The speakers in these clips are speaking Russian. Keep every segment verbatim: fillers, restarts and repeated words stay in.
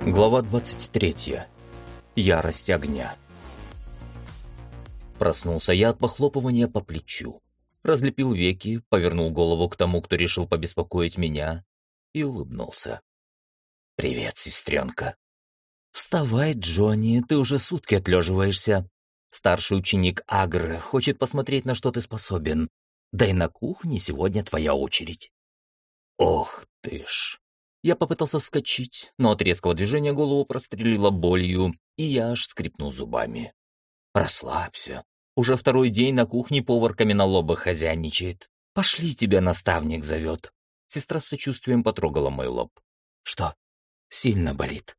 Глава двадцать третья. Ярость огня. Проснулся я от похлопывания по плечу. Разлепил веки, повернул голову к тому, кто решил побеспокоить меня, и улыбнулся. «Привет, сестренка». «Вставай, Джонни, ты уже сутки отлеживаешься. Старший ученик Агры хочет посмотреть, на что ты способен. Да и на кухне сегодня твоя очередь». «Ох ты ж!» Я попытался вскочить, но от резкого движения голову прострелило болью, и я аж скрипнул зубами. «Расслабься. Уже второй день на кухне повар каменолоба хозяйничает. Пошли, тебя наставник зовет». Сестра с сочувствием потрогала мой лоб. «Что? Сильно болит?»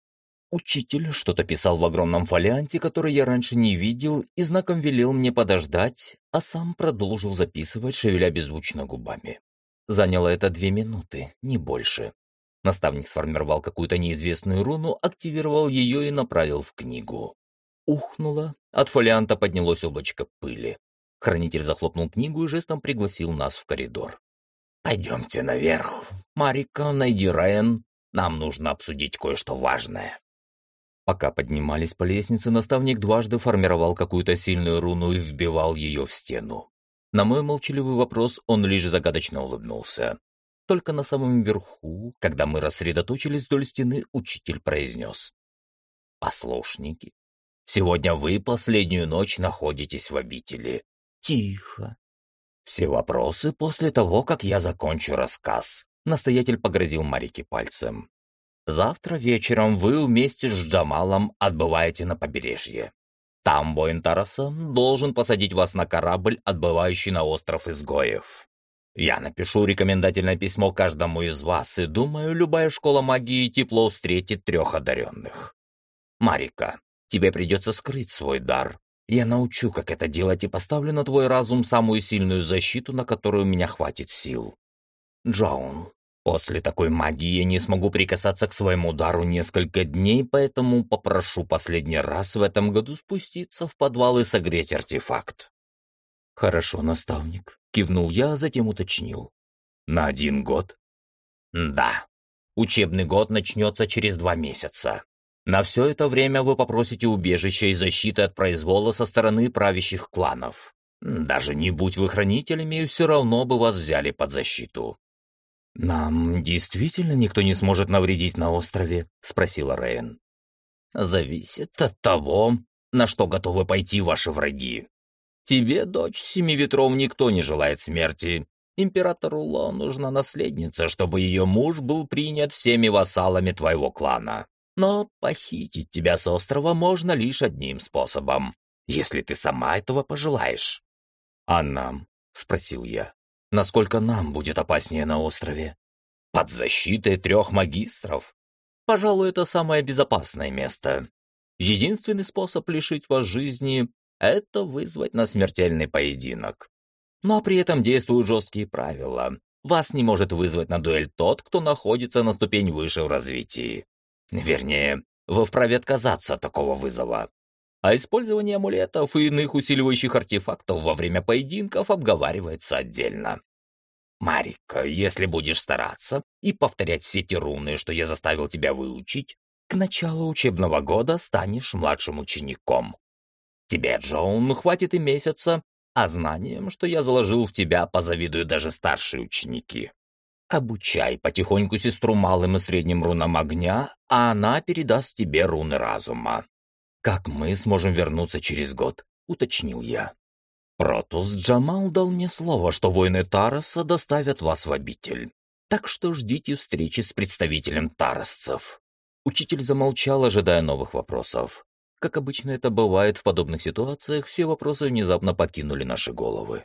Учитель что-то писал в огромном фолианте, который я раньше не видел, и знаком велел мне подождать, а сам продолжил записывать, шевеля беззвучно губами. Заняло это две минуты, не больше. Наставник сформировал какую-то неизвестную руну, активировал ее и направил в книгу. Ухнуло, от фолианта поднялось облачко пыли. Хранитель захлопнул книгу и жестом пригласил нас в коридор. «Пойдемте наверх. Марика, найди Райан. Нам нужно обсудить кое-что важное». Пока поднимались по лестнице, наставник дважды формировал какую-то сильную руну и вбивал ее в стену. На мой молчаливый вопрос он лишь загадочно улыбнулся. Только на самом верху, когда мы рассредоточились вдоль стены, учитель произнес. «Послушники, сегодня вы последнюю ночь находитесь в обители. Тихо. Все вопросы после того, как я закончу рассказ», — настоятель погрозил Марике пальцем. «Завтра вечером вы вместе с Джамалом отбываете на побережье. Там воин Тараса должен посадить вас на корабль, отбывающий на остров изгоев. Я напишу рекомендательное письмо каждому из вас, и думаю, любая школа магии тепло встретит трех одаренных. Марика, тебе придется скрыть свой дар. Я научу, как это делать, и поставлю на твой разум самую сильную защиту, на которую у меня хватит сил. Джоун, после такой магии я не смогу прикасаться к своему дару несколько дней, поэтому попрошу последний раз в этом году спуститься в подвал и согреть артефакт». «Хорошо, наставник», — кивнул я, а затем уточнил. «На один год?» «Да. Учебный год начнется через два месяца. На все это время вы попросите убежища и защиты от произвола со стороны правящих кланов. Даже не будь вы хранителями, все равно бы вас взяли под защиту». «Нам действительно никто не сможет навредить на острове?» — спросила Рейн. «Зависит от того, на что готовы пойти ваши враги. Тебе, дочь семи ветров, никто не желает смерти. Императору Ло нужна наследница, чтобы ее муж был принят всеми вассалами твоего клана. Но похитить тебя с острова можно лишь одним способом, если ты сама этого пожелаешь». «А нам?» — спросил я. «Насколько нам будет опаснее на острове?» «Под защитой трех магистров. Пожалуй, это самое безопасное место. Единственный способ лишить вас жизни — это вызвать на смертельный поединок. Но при этом действуют жесткие правила. Вас не может вызвать на дуэль тот, кто находится на ступень выше в развитии. Вернее, вы вправе отказаться от такого вызова. А использование амулетов и иных усиливающих артефактов во время поединков обговаривается отдельно. Марика, если будешь стараться и повторять все те руны, что я заставил тебя выучить, к началу учебного года станешь младшим учеником. Тебе, Джоун, хватит и месяца, а знанием, что я заложил в тебя, позавидуют даже старшие ученики. Обучай потихоньку сестру малым и средним рунам огня, а она передаст тебе руны разума. Как мы сможем вернуться через год?» — уточнил я. «Протус Джамал дал мне слово, что воины Тараса доставят вас в обитель. Так что ждите встречи с представителем тарасцев». Учитель замолчал, ожидая новых вопросов. Как обычно это бывает в подобных ситуациях, все вопросы внезапно покинули наши головы.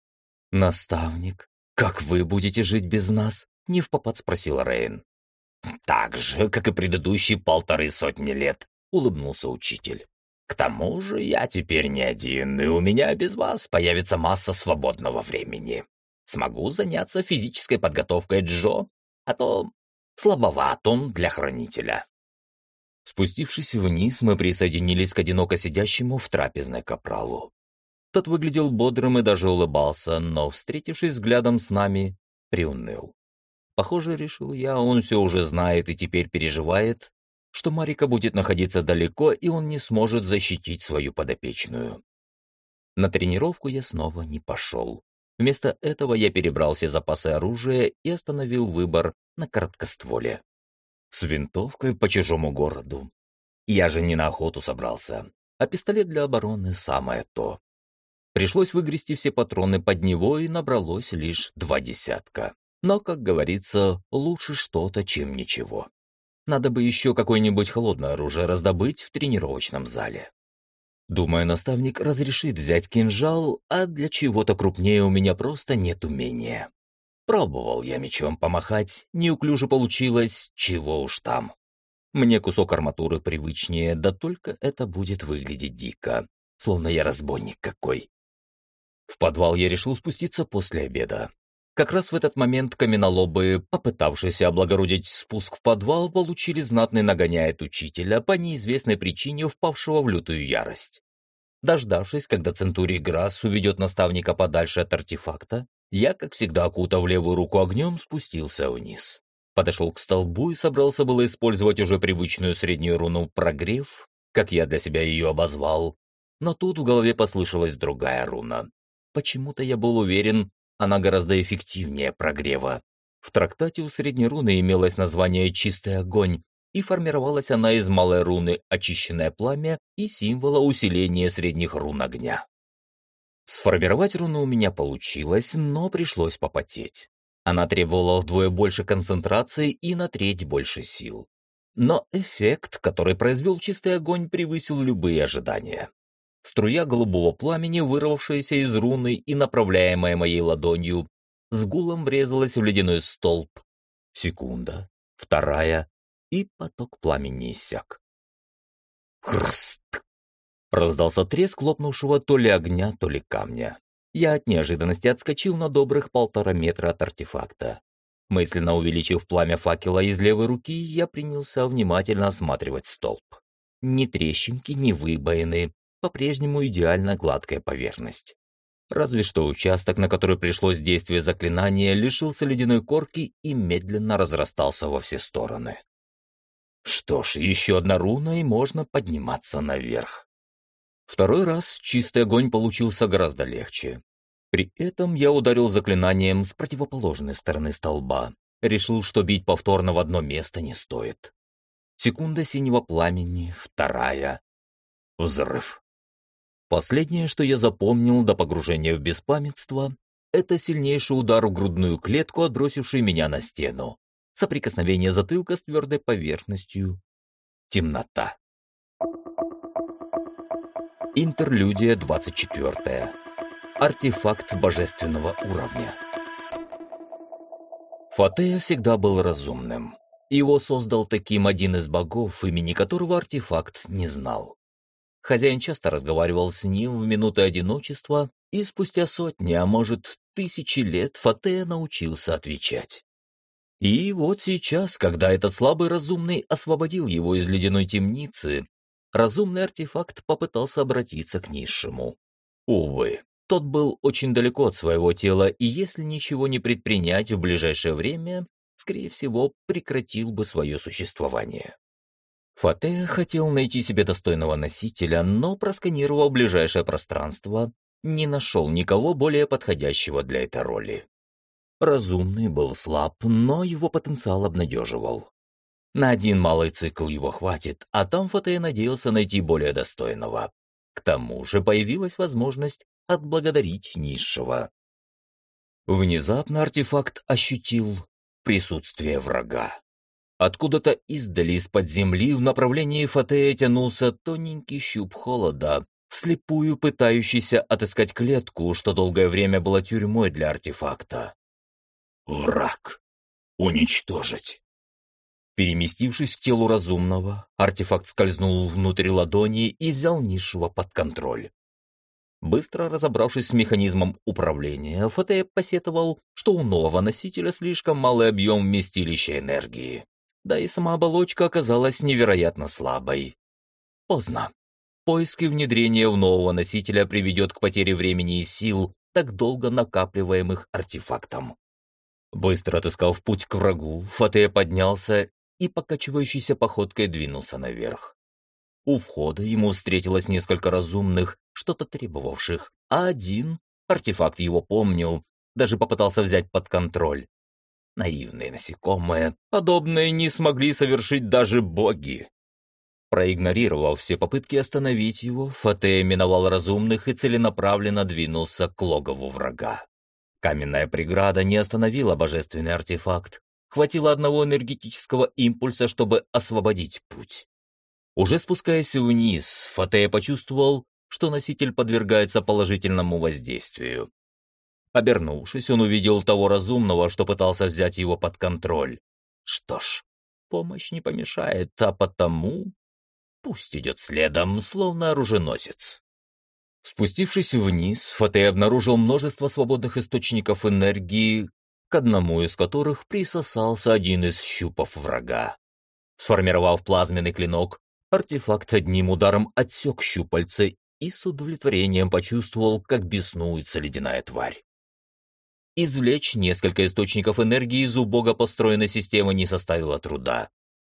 «Наставник, как вы будете жить без нас?» — невпопад спросила Рейн. «Так же, как и предыдущие полторы сотни лет», — улыбнулся учитель. «К тому же я теперь не один, и у меня без вас появится масса свободного времени. Смогу заняться физической подготовкой Джо, а то слабоват он для хранителя». Спустившись вниз, мы присоединились к одиноко сидящему в трапезной капралу. Тот выглядел бодрым и даже улыбался, но, встретившись взглядом с нами, приуныл. Похоже, решил я, он все уже знает и теперь переживает, что Марика будет находиться далеко, и он не сможет защитить свою подопечную. На тренировку я снова не пошел. Вместо этого я перебрал все запасы оружия и остановил выбор на короткостволе. С винтовкой по чужому городу. Я же не на охоту собрался, а пистолет для обороны самое то. Пришлось выгрести все патроны под него, и набралось лишь два десятка. Но, как говорится, лучше что-то, чем ничего. Надо бы еще какое-нибудь холодное оружие раздобыть в тренировочном зале. Думаю, наставник разрешит взять кинжал, а для чего-то крупнее у меня просто нет умения. Пробовал я мечом помахать, неуклюже получилось, чего уж там. Мне кусок арматуры привычнее, да только это будет выглядеть дико, словно я разбойник какой. В подвал я решил спуститься после обеда. Как раз в этот момент каменолобы, попытавшиеся облагородить спуск в подвал, получили знатный нагоняй от учителя по неизвестной причине, впавшего в лютую ярость. Дождавшись, когда Центурий Грасс уведет наставника подальше от артефакта, я, как всегда окутав левую руку огнем, спустился вниз. Подошел к столбу и собрался было использовать уже привычную среднюю руну «Прогрев», как я для себя ее обозвал, но тут в голове послышалась другая руна. Почему-то я был уверен, она гораздо эффективнее прогрева. В трактате у средней руны имелось название «Чистый огонь», и формировалась она из малой руны «Очищенное пламя» и символа усиления средних рун огня. Сформировать руну у меня получилось, но пришлось попотеть. Она требовала вдвое больше концентрации и на треть больше сил. Но эффект, который произвел чистый огонь, превысил любые ожидания. Струя голубого пламени, вырвавшаяся из руны и направляемая моей ладонью, с гулом врезалась в ледяной столб. Секунда, вторая, и поток пламени иссяк. Хруст! Раздался треск лопнувшего то ли огня, то ли камня. Я от неожиданности отскочил на добрых полтора метра от артефакта. Мысленно увеличив пламя факела из левой руки, я принялся внимательно осматривать столб. Ни трещинки, ни выбоины. По-прежнему идеально гладкая поверхность. Разве что участок, на который пришлось действие заклинания, лишился ледяной корки и медленно разрастался во все стороны. Что ж, еще одна руна, и можно подниматься наверх. Второй раз чистый огонь получился гораздо легче. При этом я ударил заклинанием с противоположной стороны столба. Решил, что бить повторно в одно место не стоит. Секунда синего пламени, вторая. Взрыв. Последнее, что я запомнил до погружения в беспамятство, это сильнейший удар в грудную клетку, отбросивший меня на стену. Соприкосновение затылка с твердой поверхностью. Темнота. Интерлюдия двадцать четвёртая. Артефакт божественного уровня. Фатея всегда был разумным. Его создал таким один из богов, имени которого артефакт не знал. Хозяин часто разговаривал с ним в минуты одиночества, и спустя сотни, а может, тысячи лет Фатея научился отвечать. И вот сейчас, когда этот слабый разумный освободил его из ледяной темницы, разумный артефакт попытался обратиться к низшему. Увы, тот был очень далеко от своего тела, и если ничего не предпринять в ближайшее время, скорее всего, прекратил бы свое существование. Фатея хотел найти себе достойного носителя, но, просканировав ближайшее пространство, не нашел никого более подходящего для этой роли. Разумный был слаб, но его потенциал обнадеживал. На один малый цикл его хватит, а там Фатея надеялся найти более достойного. К тому же появилась возможность отблагодарить низшего. Внезапно артефакт ощутил присутствие врага. Откуда-то издали из-под земли в направлении Фатея тянулся тоненький щуп холода, вслепую пытающийся отыскать клетку, что долгое время была тюрьмой для артефакта. Враг. Уничтожить. Переместившись к телу разумного, артефакт скользнул внутрь ладони и взял низшего под контроль. Быстро разобравшись с механизмом управления, Фатея посетовал, что у нового носителя слишком малый объем вместилища энергии. Да и сама оболочка оказалась невероятно слабой. Поздно. Поиск и внедрение в нового носителя приведет к потере времени и сил, так долго накапливаемых артефактом. Быстро отыскав путь к врагу, Фатея поднялся и покачивающейся походкой двинулся наверх. У входа ему встретилось несколько разумных, что-то требовавших, а один, артефакт его помнил, даже попытался взять под контроль. Наивные насекомые, подобное не смогли совершить даже боги. Проигнорировав все попытки остановить его, Фатея миновал разумных и целенаправленно двинулся к логову врага. Каменная преграда не остановила божественный артефакт. Хватило одного энергетического импульса, чтобы освободить путь. Уже спускаясь вниз, Фатея почувствовал, что носитель подвергается положительному воздействию. Обернувшись, он увидел того разумного, что пытался взять его под контроль. Что ж, помощь не помешает, а потому пусть идет следом, словно оруженосец. Спустившись вниз, Фатей обнаружил множество свободных источников энергии, к одному из которых присосался один из щупов врага. Сформировав плазменный клинок, артефакт одним ударом отсек щупальце и с удовлетворением почувствовал, как беснуется ледяная тварь. Извлечь несколько источников энергии из убого построенной системы не составило труда.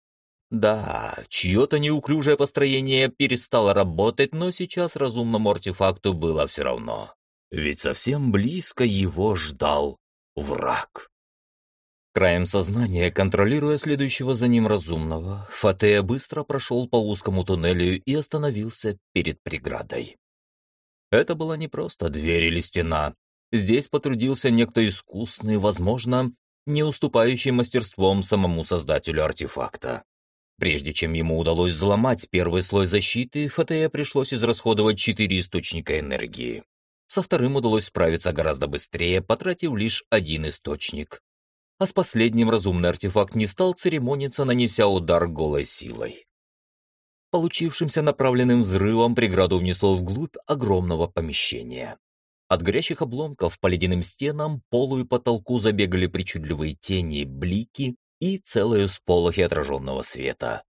Да, чье-то неуклюжее построение перестало работать, но сейчас разумному артефакту было все равно. Ведь совсем близко его ждал враг. Краем сознания, контролируя следующего за ним разумного, Фатея быстро прошел по узкому туннелю и остановился перед преградой. Это была не просто дверь или стена. Здесь потрудился некто искусный, возможно, не уступающий мастерством самому создателю артефакта. Прежде чем ему удалось взломать первый слой защиты, Фатея пришлось израсходовать четыре источника энергии. Со вторым удалось справиться гораздо быстрее, потратив лишь один источник. А с последним разумный артефакт не стал церемониться, нанеся удар голой силой. Получившимся направленным взрывом преграду внесло вглубь огромного помещения. От горящих обломков по ледяным стенам, полу и потолку забегали причудливые тени, блики и целые всполохи отраженного света.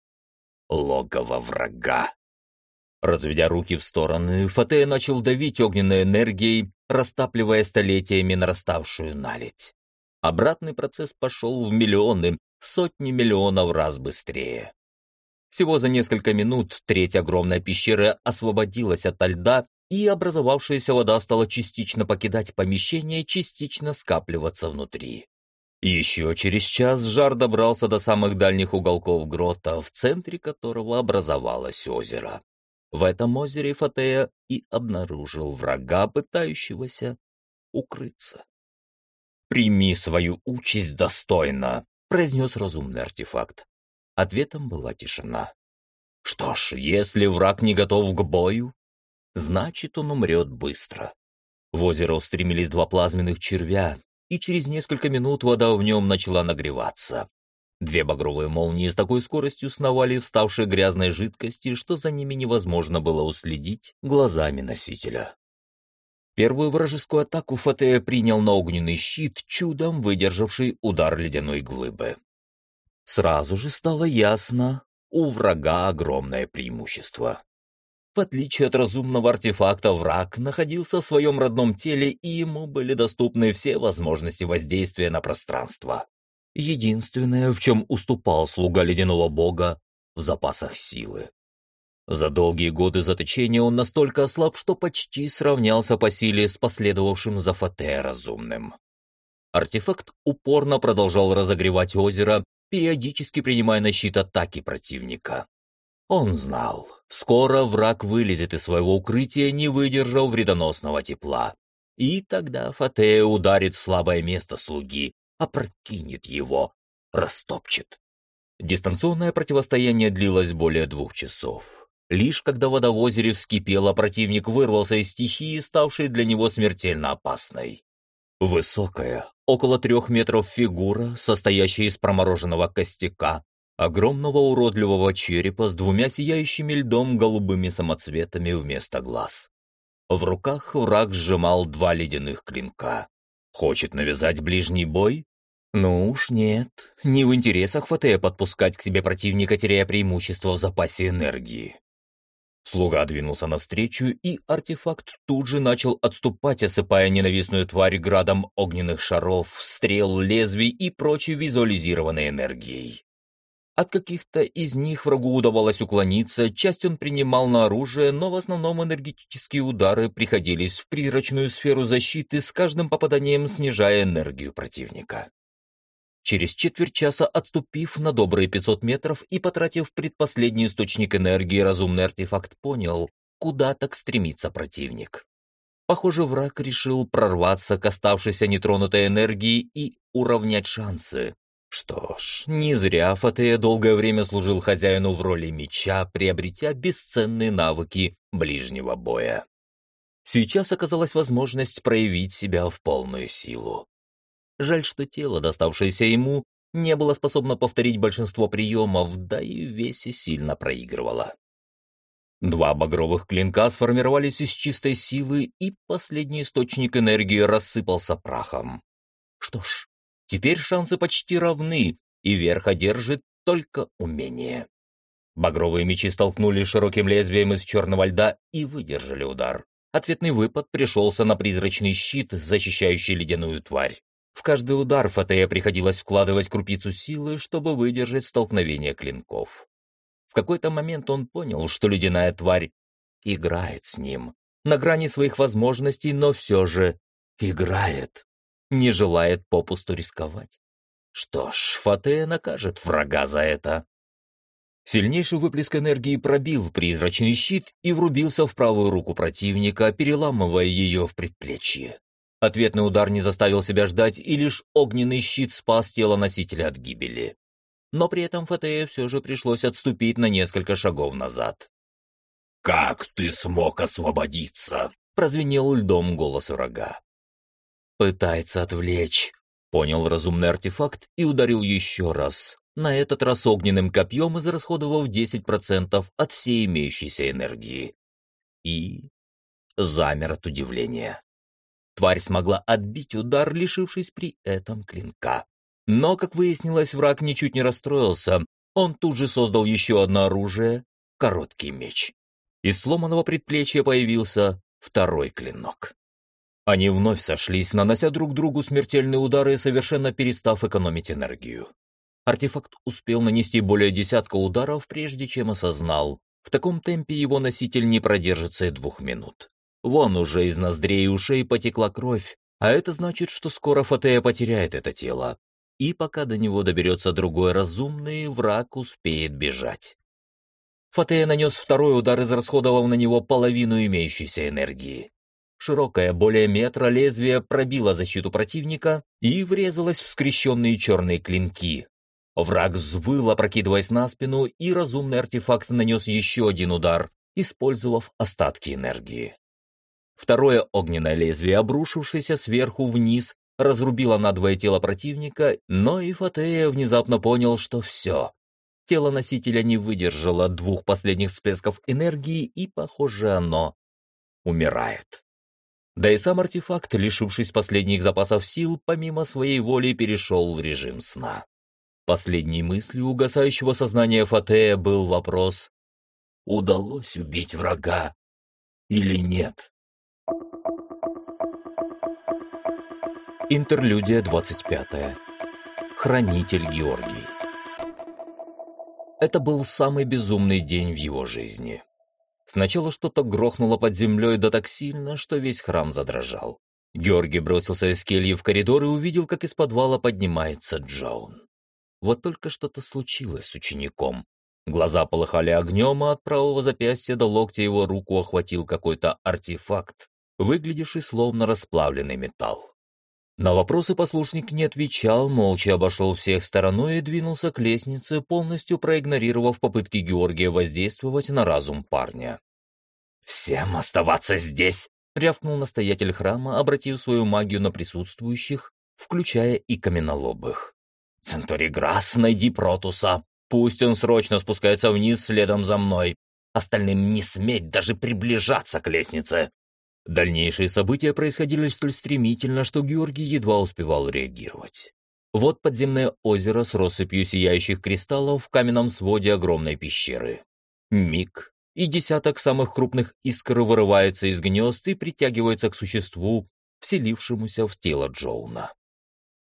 Логово врага. Разведя руки в стороны, Фатея начал давить огненной энергией, растапливая столетиями нараставшую наледь. Обратный процесс пошел в миллионы, сотни миллионов раз быстрее. Всего за несколько минут треть огромной пещеры освободилась ото льда, и образовавшаяся вода стала частично покидать помещение, частично скапливаться внутри. Еще через час жар добрался до самых дальних уголков грота, в центре которого образовалось озеро. В этом озере Фатея и обнаружил врага, пытающегося укрыться. «Прими свою участь достойно», — произнес разумный артефакт. Ответом была тишина. Что ж, если враг не готов к бою, значит, он умрет быстро. В озеро устремились два плазменных червя, и через несколько минут вода в нем начала нагреваться. Две багровые молнии с такой скоростью сновали в ставшей грязной жидкости, что за ними невозможно было уследить глазами носителя. Первую вражескую атаку Фатея принял на огненный щит, чудом выдержавший удар ледяной глыбы. Сразу же стало ясно, у врага огромное преимущество. В отличие от разумного артефакта, враг находился в своем родном теле, и ему были доступны все возможности воздействия на пространство. Единственное, в чем уступал слуга ледяного бога, в запасах силы. За долгие годы заточения он настолько ослаб, что почти сравнялся по силе с последовавшим за Фатея разумным. Артефакт упорно продолжал разогревать озеро, периодически принимая на щит атаки противника. Он знал, скоро враг вылезет из своего укрытия, не выдержав вредоносного тепла. И тогда Фатея ударит в слабое место слуги, опрокинет его, растопчет. Дистанционное противостояние длилось более двух часов. Лишь когда вода в озере вскипела, противник вырвался из стихии, ставшей для него смертельно опасной. Высокая, около трех метров фигура, состоящая из промороженного костяка, огромного уродливого черепа с двумя сияющими льдом голубыми самоцветами вместо глаз. В руках враг сжимал два ледяных клинка. Хочет навязать ближний бой? Ну уж нет, не в интересах Фатея подпускать к себе противника, теряя преимущество в запасе энергии. Слуга двинулся навстречу, и артефакт тут же начал отступать, осыпая ненавистную тварь градом огненных шаров, стрел, лезвий и прочей визуализированной энергией. От каких-то из них врагу удавалось уклониться, часть он принимал на оружие, но в основном энергетические удары приходились в призрачную сферу защиты, с каждым попаданием снижая энергию противника. Через четверть часа, отступив на добрые пятьсот метров и потратив предпоследний источник энергии, разумный артефакт понял, куда так стремится противник. Похоже, враг решил прорваться к оставшейся нетронутой энергии и уравнять шансы. Что ж, не зря Фатея долгое время служил хозяину в роли меча, приобретя бесценные навыки ближнего боя. Сейчас оказалась возможность проявить себя в полную силу. Жаль, что тело, доставшееся ему, не было способно повторить большинство приемов, да и в весе сильно проигрывало. Два багровых клинка сформировались из чистой силы, и последний источник энергии рассыпался прахом. Что ж, теперь шансы почти равны, и верх одержит только умение. Багровые мечи столкнули широким лезвием из черного льда и выдержали удар. Ответный выпад пришелся на призрачный щит, защищающий ледяную тварь. В каждый удар Фатея приходилось вкладывать крупицу силы, чтобы выдержать столкновение клинков. В какой-то момент он понял, что ледяная тварь играет с ним, на грани своих возможностей, но все же играет. Не желает попусту рисковать. Что ж, Фатея накажет врага за это. Сильнейший выплеск энергии пробил призрачный щит и врубился в правую руку противника, переламывая ее в предплечье. Ответный удар не заставил себя ждать, и лишь огненный щит спас тело носителя от гибели. Но при этом Фатее все же пришлось отступить на несколько шагов назад. «Как ты смог освободиться?» — прозвенел льдом голос врага. «Пытается отвлечь», — понял разумный артефакт и ударил еще раз, на этот раз огненным копьем, израсходовав десять процентов от всей имеющейся энергии. И замер от удивления. Тварь смогла отбить удар, лишившись при этом клинка. Но, как выяснилось, враг ничуть не расстроился. Он тут же создал еще одно оружие — короткий меч. Из сломанного предплечья появился второй клинок. Они вновь сошлись, нанося друг другу смертельные удары, совершенно перестав экономить энергию. Артефакт успел нанести более десятка ударов, прежде чем осознал. В таком темпе его носитель не продержится и двух минут. Вон уже из ноздрей и ушей потекла кровь, а это значит, что скоро Фатея потеряет это тело. И пока до него доберется другой разумный, враг успеет бежать. Фатея нанес второй удар, израсходовав на него половину имеющейся энергии. Широкое, более метра лезвие пробило защиту противника и врезалось в скрещенные черные клинки. Враг взвыл, опрокидываясь на спину, и разумный артефакт нанес еще один удар, использовав остатки энергии. Второе огненное лезвие, обрушившееся сверху вниз, разрубило надвое тело противника, но и Фатея внезапно понял, что все. Тело носителя не выдержало двух последних всплесков энергии, и, похоже, оно умирает. Да и сам артефакт, лишившись последних запасов сил, помимо своей воли перешел в режим сна. Последней мыслью угасающего сознания Фатея был вопрос: удалось убить врага или нет? Интерлюдия двадцать пятая. Хранитель Георгий. Это был самый безумный день в его жизни. Сначала что-то грохнуло под землей да так сильно, что весь храм задрожал. Георгий бросился из кельи в коридор и увидел, как из подвала поднимается Джоун. Вот только что-то случилось с учеником. Глаза полыхали огнем, а от правого запястья до локтя его руку охватил какой-то артефакт, выглядевший словно расплавленный металл. На вопросы послушник не отвечал, молча обошел всех стороной и двинулся к лестнице, полностью проигнорировав попытки Георгия воздействовать на разум парня. «Всем оставаться здесь!» — рявкнул настоятель храма, обратив свою магию на присутствующих, включая и каменолобых. «Центурий Грасс, найди Протуса. Пусть он срочно спускается вниз следом за мной. Остальным не сметь даже приближаться к лестнице!» Дальнейшие события происходили столь стремительно, что Георгий едва успевал реагировать. Вот подземное озеро с россыпью сияющих кристаллов в каменном своде огромной пещеры. Миг, и десяток самых крупных искр вырывается из гнезд и притягивается к существу, вселившемуся в тело Джоуна.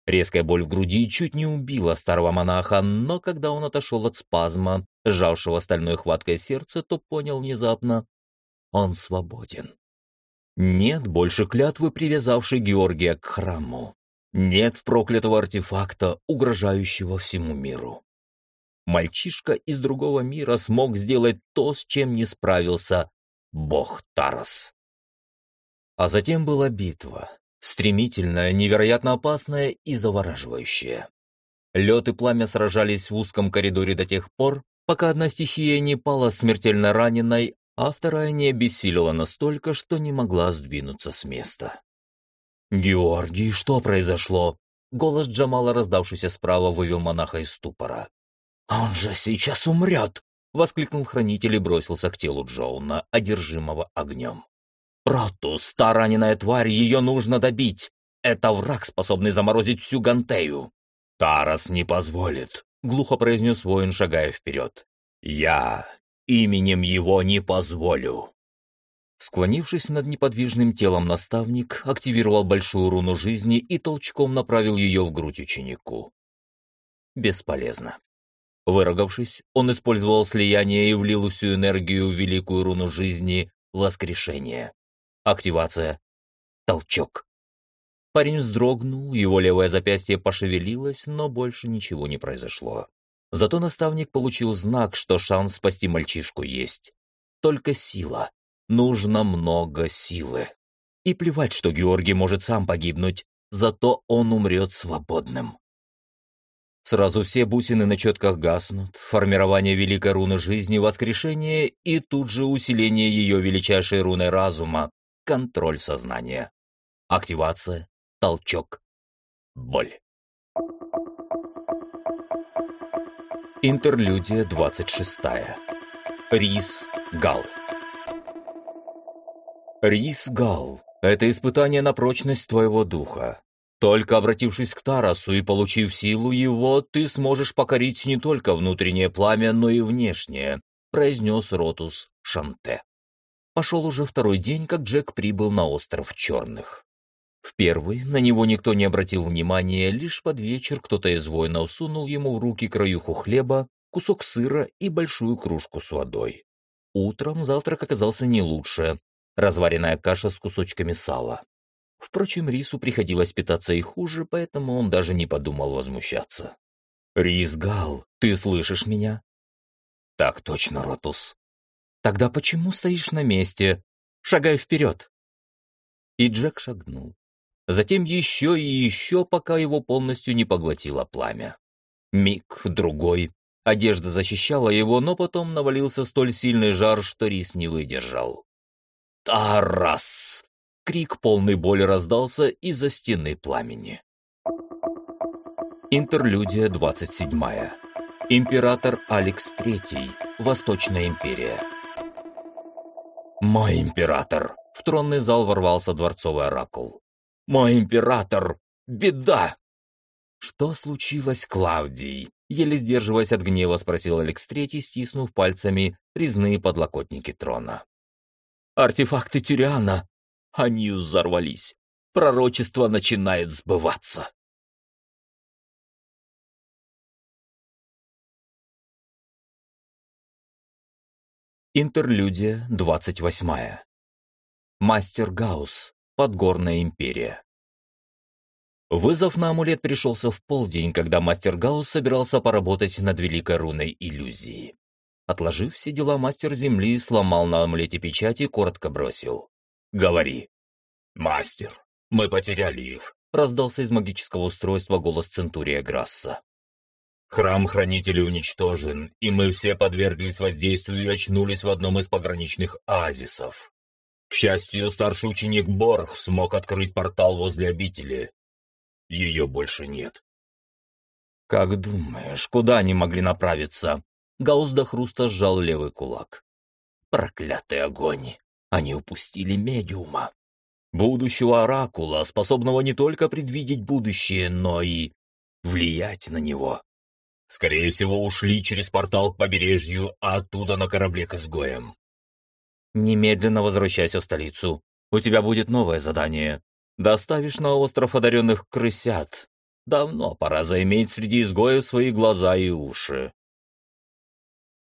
Резкая боль в груди чуть не убила старого монаха, но когда он отошел от спазма, сжавшего стальной хваткой сердце, то понял внезапно — он свободен. Нет больше клятвы, привязавшей Георгия к храму. Нет проклятого артефакта, угрожающего всему миру. Мальчишка из другого мира смог сделать то, с чем не справился бог Тарас. А затем была битва. Стремительная, невероятно опасная и завораживающая. Лед и пламя сражались в узком коридоре до тех пор, пока одна стихия не пала смертельно раненой, а вторая не обессилила настолько, что не могла сдвинуться с места. «Георгий, что произошло?» Голос Джамала, раздавшийся справа, вывел монаха из ступора. «Он же сейчас умрет!» — воскликнул хранитель и бросился к телу Джоуна, одержимого огнем. «Протус, та раненая тварь, ее нужно добить! Это враг, способный заморозить всю Гантею!» «Тарас не позволит», — глухо произнес воин, шагая вперед. «Я именем его не позволю». Склонившись над неподвижным телом, наставник активировал большую руну жизни и толчком направил ее в грудь ученику. Бесполезно. Выругавшись, он использовал слияние и влил всю энергию в великую руну жизни воскрешения. Активация. Толчок. Парень вздрогнул, его левое запястье пошевелилось, но больше ничего не произошло. Зато наставник получил знак, что шанс спасти мальчишку есть. Только сила. Нужно много силы. И плевать, что Георгий может сам погибнуть, зато он умрет свободным. Сразу все бусины на четках гаснут, формирование великой руны жизни, воскрешение и тут же усиление ее величайшей руной разума, контроль сознания. Активация, толчок, боль. Интерлюдия двадцать шестая. Рис Гал. Рис Гал — это испытание на прочность твоего духа. Только обратившись к Тарасу и получив силу его, ты сможешь покорить не только внутреннее пламя, но и внешнее, произнес Ротус Шанте. Пошел уже второй день, как Джек прибыл на остров Черных. В первый на него никто не обратил внимания, лишь под вечер кто-то из воинов сунул ему в руки краюху хлеба, кусок сыра и большую кружку с водой. Утром завтрак оказался не лучше. Разваренная каша с кусочками сала. Впрочем, Рису приходилось питаться и хуже, поэтому он даже не подумал возмущаться. «Рис Гал, ты слышишь меня?» «Так точно, Ротус». «Тогда почему стоишь на месте? Шагай вперед!» И Джек шагнул. Затем еще и еще, пока его полностью не поглотило пламя. Миг, другой. Одежда защищала его, но потом навалился столь сильный жар, что Рис не выдержал. «Тарас!» — крик полной боли раздался из-за стены пламени. Интерлюдия двадцать седьмая. Император Алекс Третий. Восточная империя. «Мой император!» — в тронный зал ворвался дворцовый оракул. «Мой император! Беда!» «Что случилось, Клавдий?» — еле сдерживаясь от гнева, спросил Алекс Третий, стиснув пальцами резные подлокотники трона. «Артефакты Тириана! Они взорвались! Пророчество начинает сбываться!» Интерлюдия двадцать восьмая. Мастер Гаусс. Подгорная империя. Вызов на амулет пришелся в полдень, когда мастер Гаусс собирался поработать над великой руной иллюзии. Отложив все дела, мастер Земли сломал на амулете печать и коротко бросил. «Говори». «Мастер, мы потеряли их», — раздался из магического устройства голос Центурия Грасса. «Храм Хранителей уничтожен, и мы все подверглись воздействию и очнулись в одном из пограничных оазисов. К счастью, старший ученик Борх смог открыть портал возле обители. Ее больше нет». «Как думаешь, куда они могли направиться?» Гаусс до хруста сжал левый кулак. «Проклятый огонь! Они упустили медиума. Будущего оракула, способного не только предвидеть будущее, но и влиять на него. Скорее всего, ушли через портал к побережью, а оттуда на корабле к изгоям». «Немедленно возвращайся в столицу. У тебя будет новое задание. Доставишь на остров одаренных крысят. Давно пора заиметь среди изгоев свои глаза и уши.